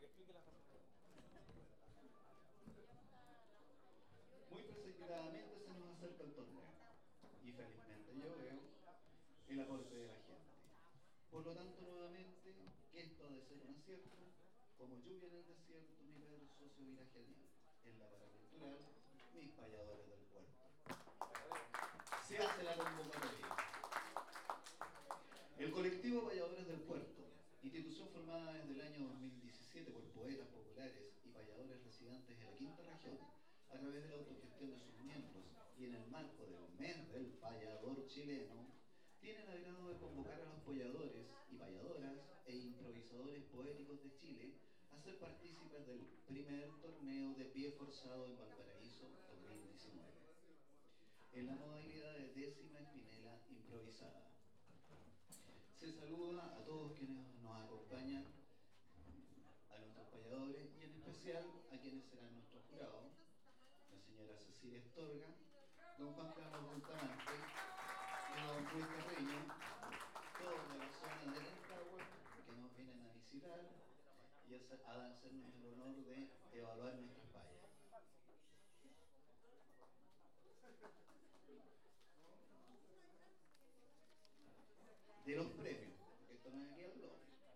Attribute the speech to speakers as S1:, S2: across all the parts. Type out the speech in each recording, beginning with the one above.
S1: que explique la razón.
S2: Muy precipitadamente se nos acerca el torneo y felizmente yo veo el aporte de la gente. Por lo tanto, nuevamente, que esto ha de ser un acierto, como lluvia en el desierto, mi Pedro socio irá genial. En la paracultural, mis payadores del puerto. Se hace la convocatoria. El colectivo Payadores del Puerto, institución formada desde el año 2017 por poetas populares y payadores residentes en la quinta región, a través de la autogestión de sus miembros y en el marco del mes del payador chileno, tiene el agrado de convocar a los payadores y payadoras e improvisadores poéticos de Chile a ser partícipes del primer torneo de pie forzado en Valparaíso 2019, en la modalidad de décima espinela improvisada. Se saluda a todos quienes nos acompañan, a nuestros payadores y en especial a quienes serán nuestros jurados, la señora Cecilia Astorga, don Juan Carlos Bustamante y don Luis Carreño, todos de la zona de Rancagua que nos vienen a visitar y a hacernos el honor de evaluar nuestras payas. De los premios, porque esto no es aquí al doble.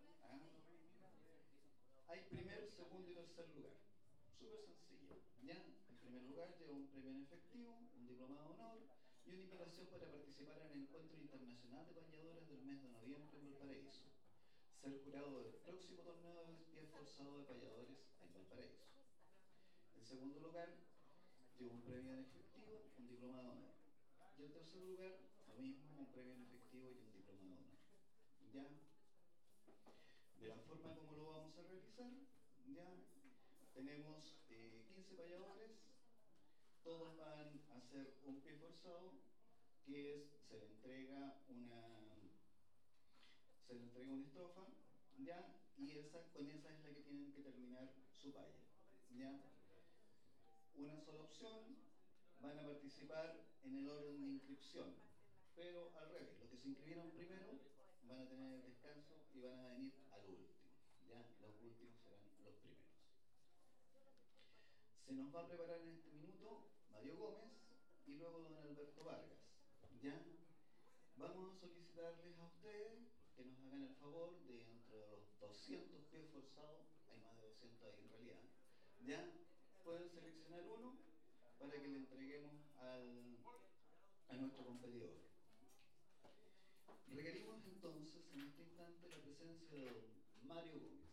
S2: Hay primer, segundo y tercer lugar. Súper sencillo, ¿ya? En primer lugar lleva un premio en efectivo, un diplomado de honor y una invitación para participar en el Encuentro Internacional de Payadores del mes de noviembre en Valparaíso. Ser jurado del próximo torneo de pie forzado de payadores en Valparaíso. En segundo lugar, lleva un premio en efectivo, un diplomado de honor. Y en tercer lugar, lo mismo, un premio en efectivo y un diplomado de honor. ¿Ya? De la forma como lo vamos a realizar, ya tenemos 15 payadores, todos van a hacer un pie forzado, que es, se le entrega una estrofa, ya, y con esa es la que tienen que terminar su paya, ya. Una sola opción, van a participar en el orden de inscripción, pero al revés, los que se inscribieron primero van a tener el descanso y van a venir al último, ya, los últimos serán los primeros. Se nos va a preparar en este minuto Mario Gómez y luego don Alberto Vargas, ya. Vamos a solicitarles a ustedes que nos hagan el favor de entre los 200 pies forzados, hay más de 200 ahí en realidad, ya, pueden seleccionar uno para que le entreguemos a nuestro competidor. Requerimos entonces en este instante la presencia de don Mario Gómez.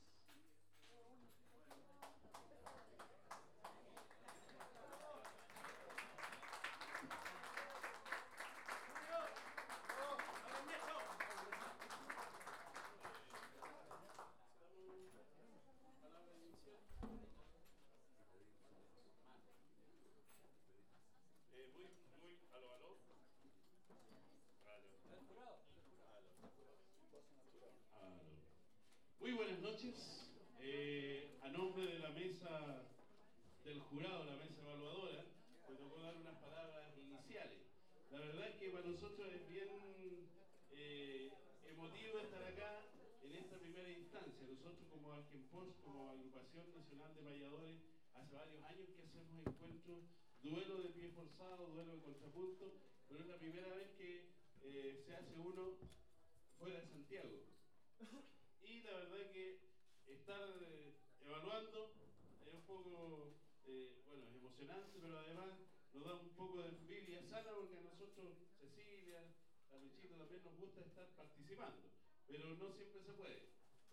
S3: Muy buenas noches. A nombre de la mesa del jurado, la mesa evaluadora, me tocó dar unas palabras iniciales. La verdad es que para nosotros es bien emotivo estar acá en esta primera instancia. Nosotros como Argenpos, como Agrupación Nacional de Payadores, hace varios años que hacemos encuentros, duelo de pie forzado, duelo de contrapunto, pero es la primera vez que se hace uno fuera de Santiago. Y la verdad que estar evaluando es un poco, bueno, es emocionante, pero además nos da un poco de envidia sana porque a nosotros, Cecilia, a Luchito también nos gusta estar participando, pero no siempre se puede.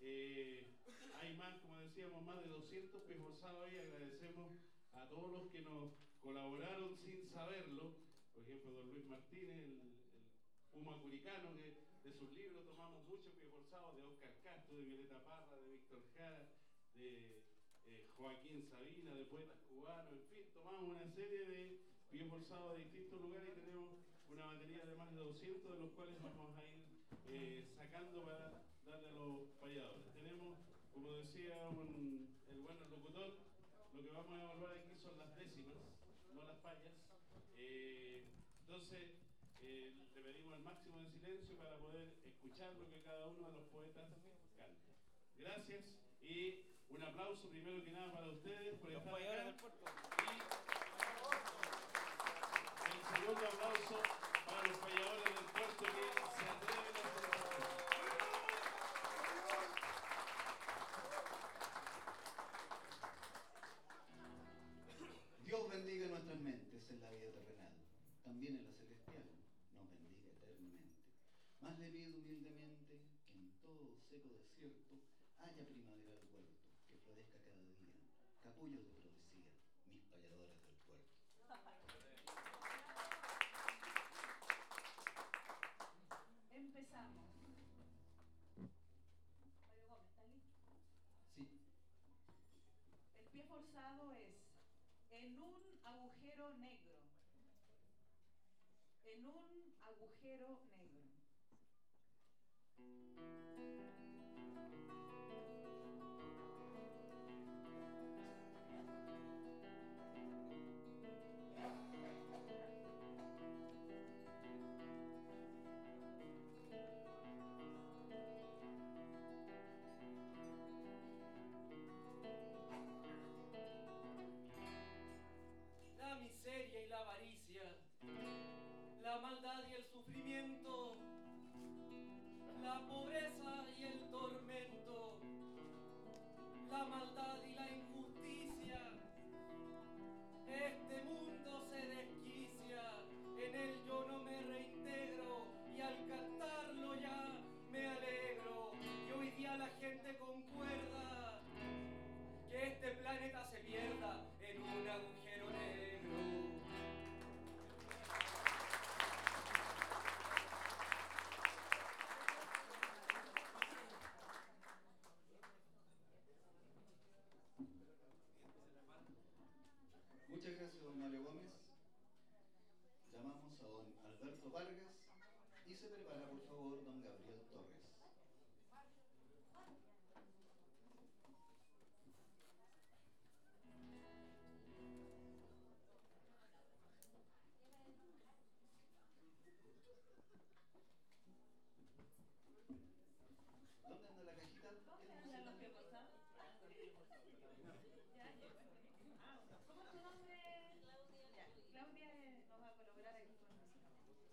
S3: Hay más, como decíamos, más de 200 pies forzados y agradecemos a todos los que nos colaboraron sin saberlo. Por ejemplo, don Luis Martínez, el Puma Curicano, que de sus libros tomamos mucho pie forzado, de Oscar Castro, de Violeta Parra, de Víctor Jara, de Joaquín Sabina, de poetas cubanos, en fin, tomamos una serie de pie forzados de distintos lugares y tenemos una batería de más de 200, de los cuales vamos a ir sacando para darle a los payadores. Tenemos, como decía el buen locutor, lo que vamos a evaluar aquí son las décimas, no las payas. Entonces, le pedimos el máximo de silencio para poder escuchar lo que cada uno de los poetas canta. Gracias y Un aplauso primero que nada para ustedes por
S1: Los
S3: estar
S1: payadores
S3: acá.
S1: del puerto.
S3: Y el segundo aplauso para los payadores del puerto que se atreven a hacer estas cosas.
S2: Dios bendiga nuestras mentes en la vida terrenal, también en la celestial, nos bendiga eternamente. Más le pido humildemente que en todo seco desierto haya primavera al huerto, que florezca cada día, capullos de profecía, mis payadores del puerto.
S4: Empezamos. Mario Gómez, ¿está listo?
S2: Sí.
S4: El pie forzado es en un agujero negro. En un agujero negro.
S1: La miseria y la avaricia, la maldad y el sufrimiento, la pobreza y el tormento, la maldad y la injusticia. Este mundo se desquicia, en él yo no me reintegro y al cantarlo ya me alegro. Y hoy día la gente concuerda que este planeta se pierda en un agujero negro.
S2: Muchas gracias, don Mario Gómez. Llamamos a don Alberto Vargas y se prepara, por favor, don Gabriel Torres. ¿Dónde anda la cajita?
S4: ¿Dónde andan los pies forzados? Ya, ya. ¿Cómo es tu nombre? Ya, Claudia nos va a colaborar aquí con nosotros.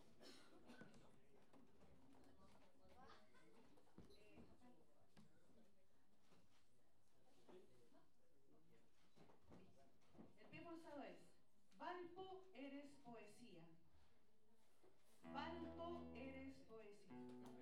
S4: El pie forzado es Valpo, eres poesía. Valpo, eres poesía.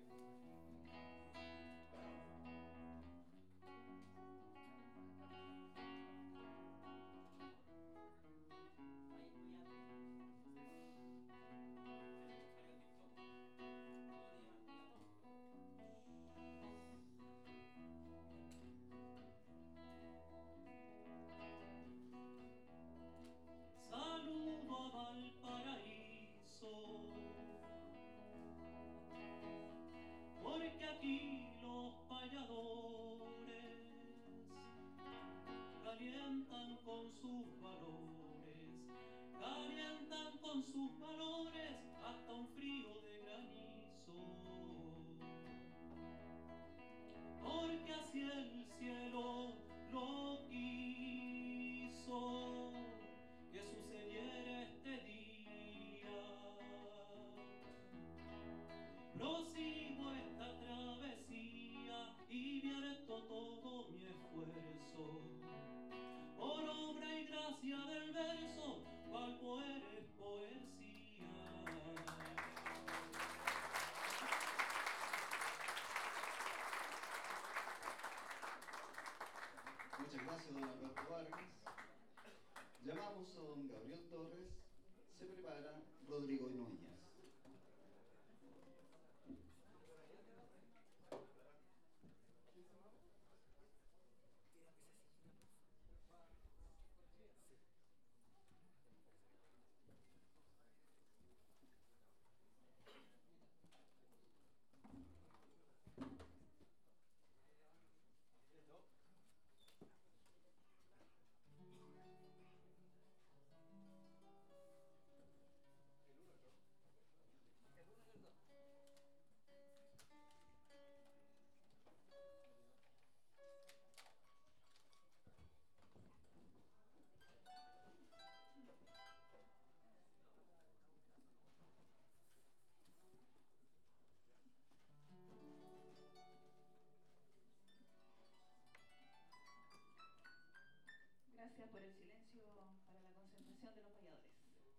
S5: Saludo a Valparaíso, porque aquí los payadores calientan con sus valores, calientan con sus valores hasta un frío de granizo, porque así el cielo lo quiso que sucediera este día. Prosigo esta travesía y vierto todo mi esfuerzo por obra y gracia del verso, Valpo eres poesía.
S2: Muchas gracias, don Alberto Vargas. Llamamos a don Gabriel Torres. Se prepara Rodrigo Núñez.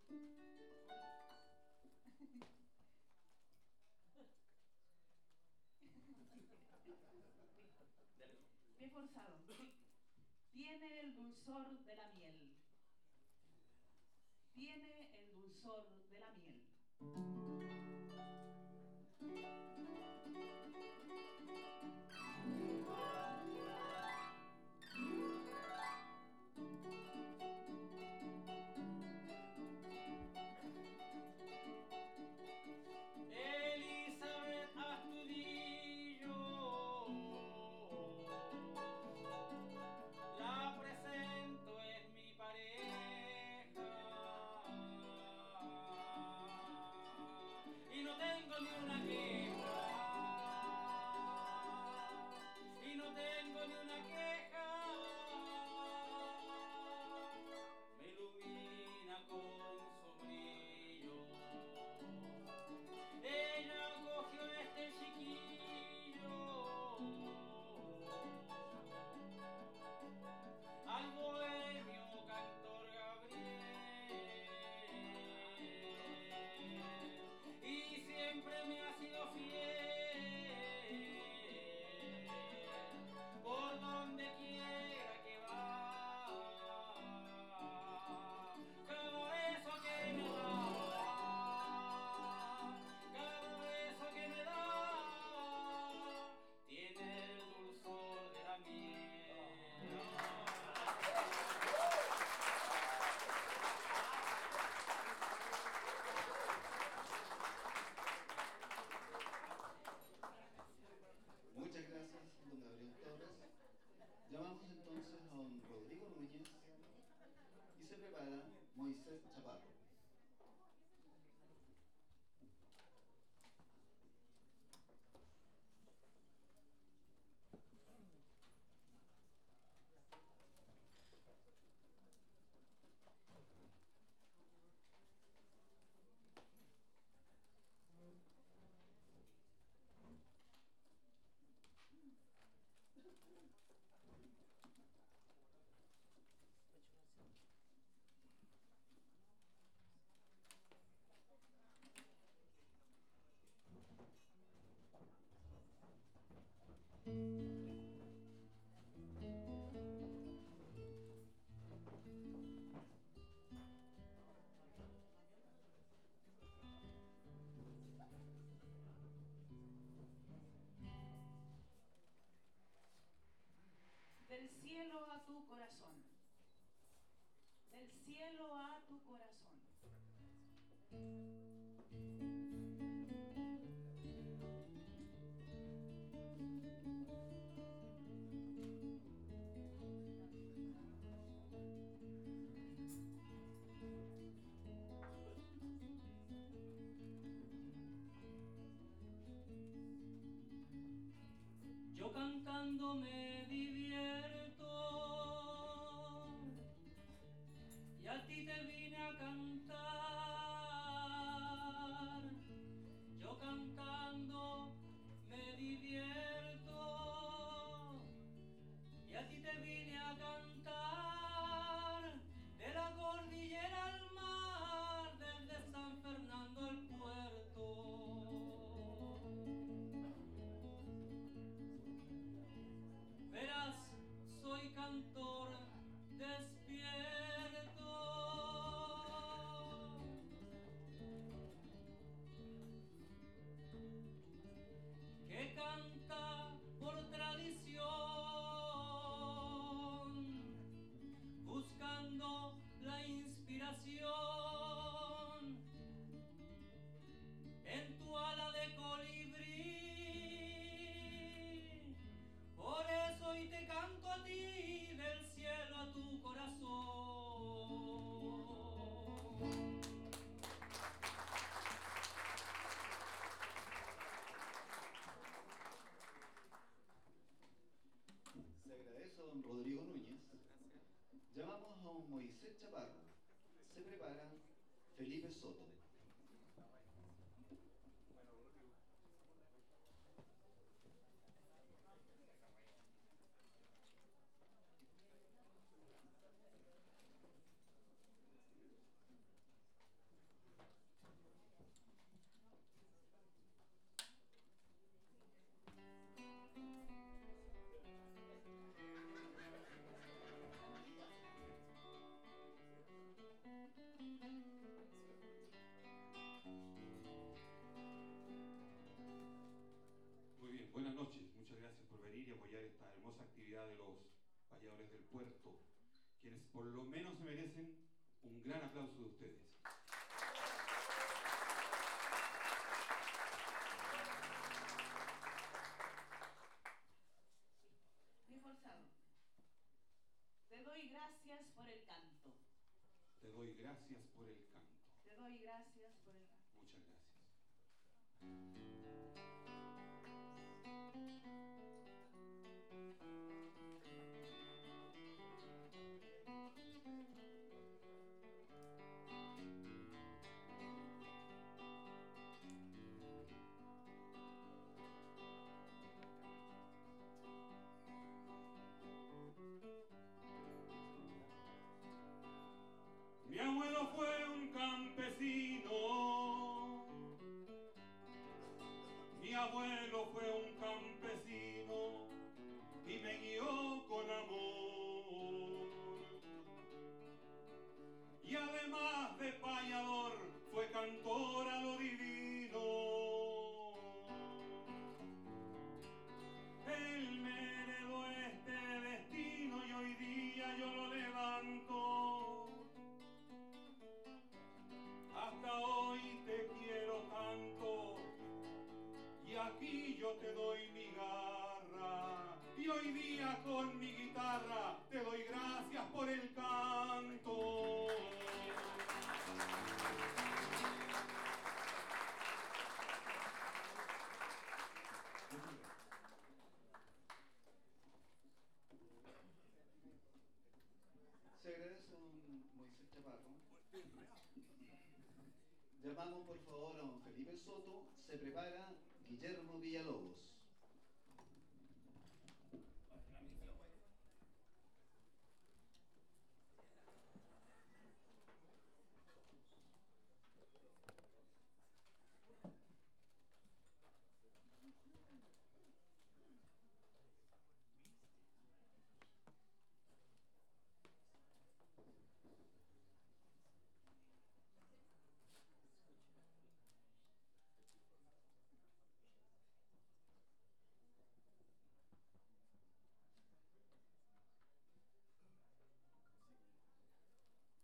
S4: Me he forzado. Tiene el dulzor de la miel. Tiene el dulzor de la miel.
S1: Elizabeth Astudillo, la presento, es mi pareja, y no tengo ni una queja, y no tengo ni una queja, me ilumina con su brillo. Ella cogió este chiquillo al bohemio cantor Gabriel, y siempre me ha sido fiel por donde quiera que va. Cada beso que me da, cada beso que me da, tiene el dulzor de la miel.
S2: Muchas gracias, don Gabriel Torres. Llamamos entonces a don Rodrigo Núñez y se prepara Moisés Chaparro.
S4: Del cielo a tu corazón. Del cielo a tu corazón.
S5: Yo cantando me divierto y a ti te vine a cantar. Yo cantando me divierto y a ti te vine a cantar. De la cordillera al mar, desde San Fernando al puerto. Verás, soy cantor despierto, que canta por tradición, buscando la inspiración en tu ala de colibrí. Por eso hoy te canto a ti, del cielo a tu corazón.
S2: Se agradece a don Rodrigo Núñez. Llamamos a don Moisés Chaparro. Se prepara Felipe Soto.
S6: puerto, quienes por lo menos se merecen un gran aplauso de ustedes.
S4: Muy forzado. Te doy gracias por el canto.
S6: Te doy gracias por el canto.
S4: Te doy gracias por el canto.
S6: Muchas gracias. Mi abuelo fue un campesino. Mi abuelo fue un campesino y me guió con amor. Y además de payador, fue cantor a lo divino. Él me heredó este destino y hoy día yo lo levanto. Hasta hoy te quiero tanto y aquí yo te doy mi garra. Y hoy día con mi guitarra te doy gracias por el canto.
S2: Se agradece a don Moisés Chaparro. Llamamos por favor a don Felipe Soto. Se prepara Guillermo Villalobos.